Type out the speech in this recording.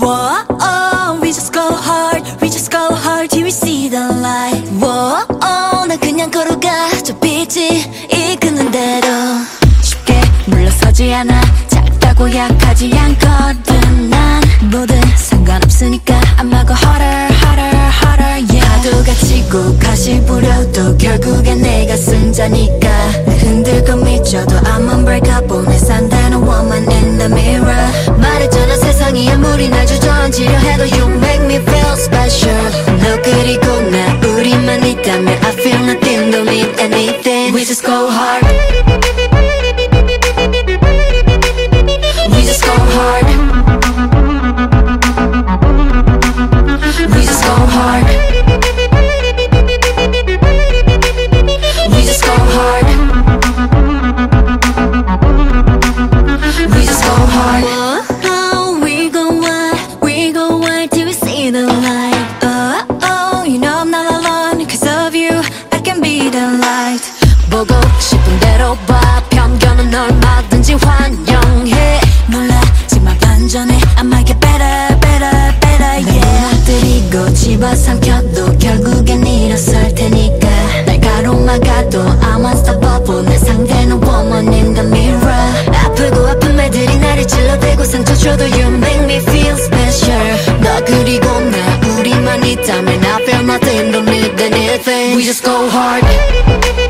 Whoa, oh, we just go hard till we see the light. Whoa, oh, 난 그냥 걸어가 저 빛이 이끄는 대로. 쉽게 물러서지 않아 작다고 약하지 않거든. 난 뭐든 상관없으니까 I'm not go harder, harder, harder, yeah. 파도가 치고 가시 부려도 결국엔 내가 승자니까. 흔들고 미쳐도 I'm unbreakable. 내 산다는 woman in the mirror. 말했잖아 세상이 아무리 날 주저앉히려 해도 You make me feel special. 너 그리고 나 우리만 있다면 I feel nothing, don't need anything. We just go hard. We just go hard. We just go hard. We just go hard. We just go hard. Oh, we go wild till we see the light. Oh, you know I'm not alone. Cause of you, I can be the light. 보고 싶은 대로 봐. 편견은 얼마든지 환영해. 놀라지만 반전해. I might get better, better, better, yeah. 날 무너뜨리고 집어삼켜도 결국엔 일어설 테니까. 날 가로막아도 I'm unstoppable. 내 상대는 woman in the mirror. 아프고 아픈 말들이 나를 찔러대고 상처 줘도 You make me feel special. 너 그리고 나 우리만 있다면 I feel nothing, don't need anything. We just go hard.